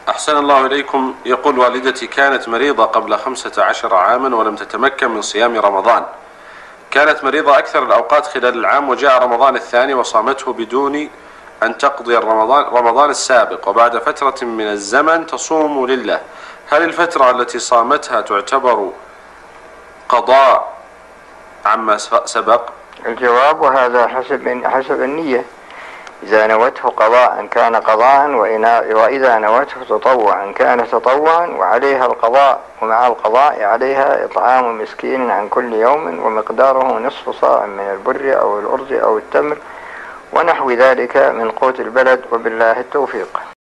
أحسن الله إليكم. يقول والدتي كانت مريضة قبل 15 عاما ولم تتمكن من صيام رمضان. كانت مريضة أكثر الأوقات خلال العام، وجاء رمضان الثاني وصامته بدون أن تقضي رمضان السابق، وبعد فترة من الزمن تصوم لله. هل الفترة التي صامتها تعتبر قضاء عما سبق؟ الجواب وهذا حسب النية. إذا نوته قضاء كان قضاء، وإذا نوته تطوعا كان تطوعا، وعليها القضاء، ومع القضاء عليها إطعام مسكين عن كل يوم ومقداره نصف صاع من البر أو الأرز أو التمر ونحو ذلك من قوت البلد، وبالله التوفيق.